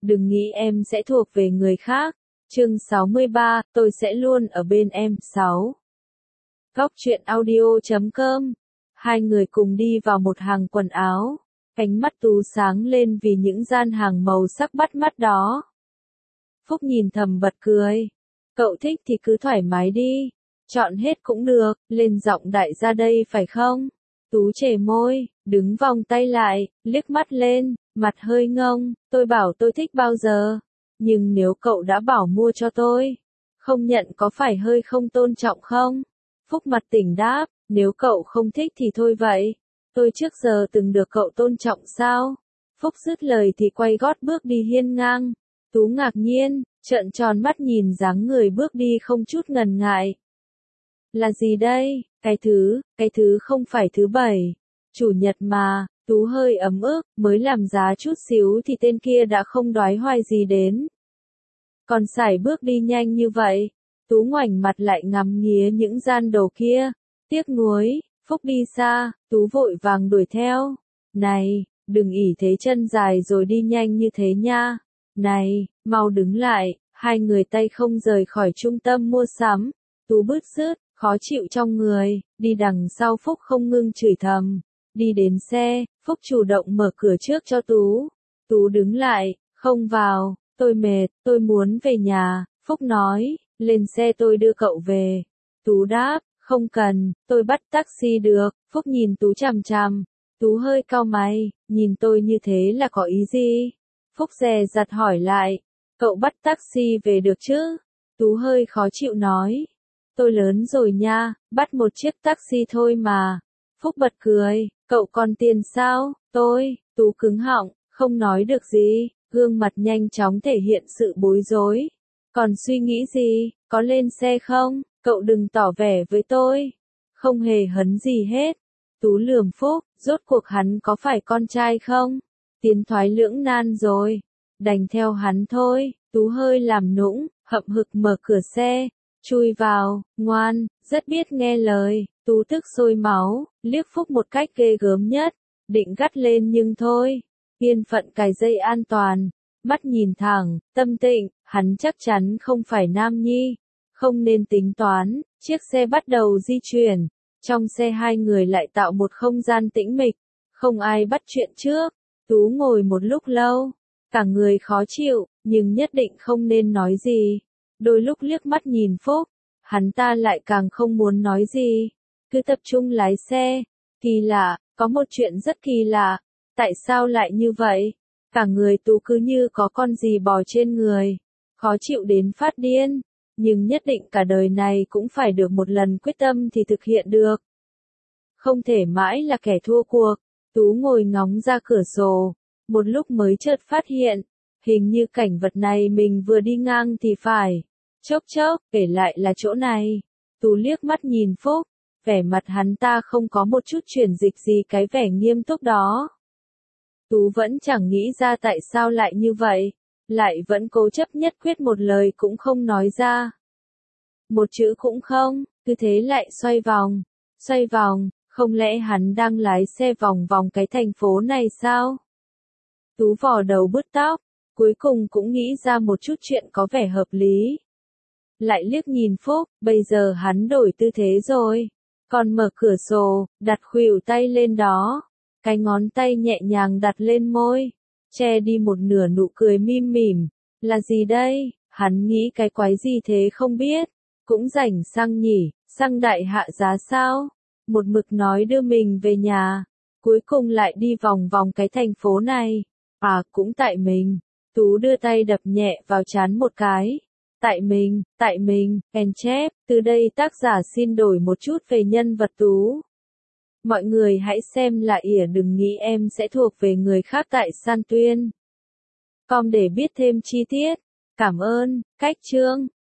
đừng nghĩ em sẽ thuộc về người khác. Chương 63, tôi sẽ luôn ở bên em. 6. Góc truyện audio.com. Hai người cùng đi vào một hàng quần áo. Ánh mắt Tú sáng lên vì những gian hàng màu sắc bắt mắt đó. Phúc nhìn thầm bật cười. Cậu thích thì cứ thoải mái đi. Chọn hết cũng được, lên giọng đại gia đây phải không? Tú chề môi, đứng vòng tay lại, liếc mắt lên, mặt hơi ngông, tôi bảo tôi thích bao giờ. Nhưng nếu cậu đã bảo mua cho tôi, không nhận có phải hơi không tôn trọng không? Phúc mặt tỉnh đáp, nếu cậu không thích thì thôi vậy. Tôi trước giờ từng được cậu tôn trọng sao? Phúc dứt lời thì quay gót bước đi hiên ngang. Tú ngạc nhiên, trợn tròn mắt nhìn dáng người bước đi không chút ngần ngại. Là gì đây? Cái thứ không phải thứ bảy. Chủ nhật mà. Tú hơi ấm ức, mới làm giá chút xíu thì tên kia đã không đoái hoài gì đến. Còn sải bước đi nhanh như vậy. Tú ngoảnh mặt lại ngắm nghía những gian đồ kia. Tiếc nuối, Phúc đi xa, Tú vội vàng đuổi theo. Này, đừng ỉ thế chân dài rồi đi nhanh như thế nha. Này, mau đứng lại, hai người tay không rời khỏi trung tâm mua sắm. Tú bứt rứt, khó chịu trong người, đi đằng sau Phúc không ngưng chửi thầm. Đi đến xe, Phúc chủ động mở cửa trước cho Tú. Tú đứng lại, không vào, tôi mệt, tôi muốn về nhà. Phúc nói, lên xe tôi đưa cậu về. Tú đáp, không cần, tôi bắt taxi được. Phúc nhìn Tú chằm chằm. Tú hơi cau mày, nhìn tôi như thế là có ý gì? Phúc dè dặt hỏi lại, cậu bắt taxi về được chứ? Tú hơi khó chịu nói, tôi lớn rồi nha, bắt một chiếc taxi thôi mà. Phúc bật cười, cậu còn tiền sao? Tú cứng họng, không nói được gì, gương mặt nhanh chóng thể hiện sự bối rối. Còn suy nghĩ gì, có lên xe không? Cậu đừng tỏ vẻ với tôi. Không hề hấn gì hết. Tú lườm Phúc, rốt cuộc hắn có phải con trai không? Tiến thoái lưỡng nan rồi. Đành theo hắn thôi. Tú hơi làm nũng, hậm hực mở cửa xe. Chui vào, ngoan, rất biết nghe lời. Tú tức sôi máu, liếc Phúc một cách ghê gớm nhất. Định gắt lên nhưng thôi. Yên phận cài dây an toàn. Mắt nhìn thẳng, tâm tịnh, hắn chắc chắn không phải nam nhi. Không nên tính toán, chiếc xe bắt đầu di chuyển. Trong xe hai người lại tạo một không gian tĩnh mịch. Không ai bắt chuyện trước. Tú ngồi một lúc lâu. Cả người khó chịu, nhưng nhất định không nên nói gì. Đôi lúc liếc mắt nhìn Phúc. Hắn ta lại càng không muốn nói gì. Cứ tập trung lái xe. Kỳ lạ, có một chuyện rất kỳ lạ. Tại sao lại như vậy? Cả người Tú cứ như có con gì bò trên người. Khó chịu đến phát điên. Nhưng nhất định cả đời này cũng phải được một lần quyết tâm thì thực hiện được. Không thể mãi là kẻ thua cuộc. Tú ngồi ngóng ra cửa sổ. Một lúc mới chợt phát hiện. Hình như cảnh vật này mình vừa đi ngang thì phải. Chốc chốc, kể lại là chỗ này. Tú liếc mắt nhìn Phúc. Vẻ mặt hắn ta không có một chút chuyển dịch gì cái vẻ nghiêm túc đó. Tú vẫn chẳng nghĩ ra tại sao lại như vậy. Lại vẫn cố chấp nhất quyết một lời cũng không nói ra. Một chữ cũng không, cứ thế lại xoay vòng. Xoay vòng, không lẽ hắn đang lái xe vòng vòng cái thành phố này sao? Tú vò đầu bứt tóc, cuối cùng cũng nghĩ ra một chút chuyện có vẻ hợp lý. Lại liếc nhìn Phúc, bây giờ hắn đổi tư thế rồi. Còn mở cửa sổ, đặt khuỷu tay lên đó. Cái ngón tay nhẹ nhàng đặt lên môi. Che đi một nửa nụ cười mỉm mỉm. Là gì đây? Hắn nghĩ cái quái gì thế không biết. Cũng rảnh xăng nhỉ, xăng đại hạ giá sao? Một mực nói đưa mình về nhà. Cuối cùng lại đi vòng vòng cái thành phố này. À, cũng tại mình. Tú đưa tay đập nhẹ vào trán một cái. Tại mình, en chép, từ đây tác giả xin đổi một chút về nhân vật Tú. Mọi người hãy xem là ỉa đừng nghĩ em sẽ thuộc về người khác tại San Tuyên. Com để biết thêm chi tiết. Cảm ơn, cách chương.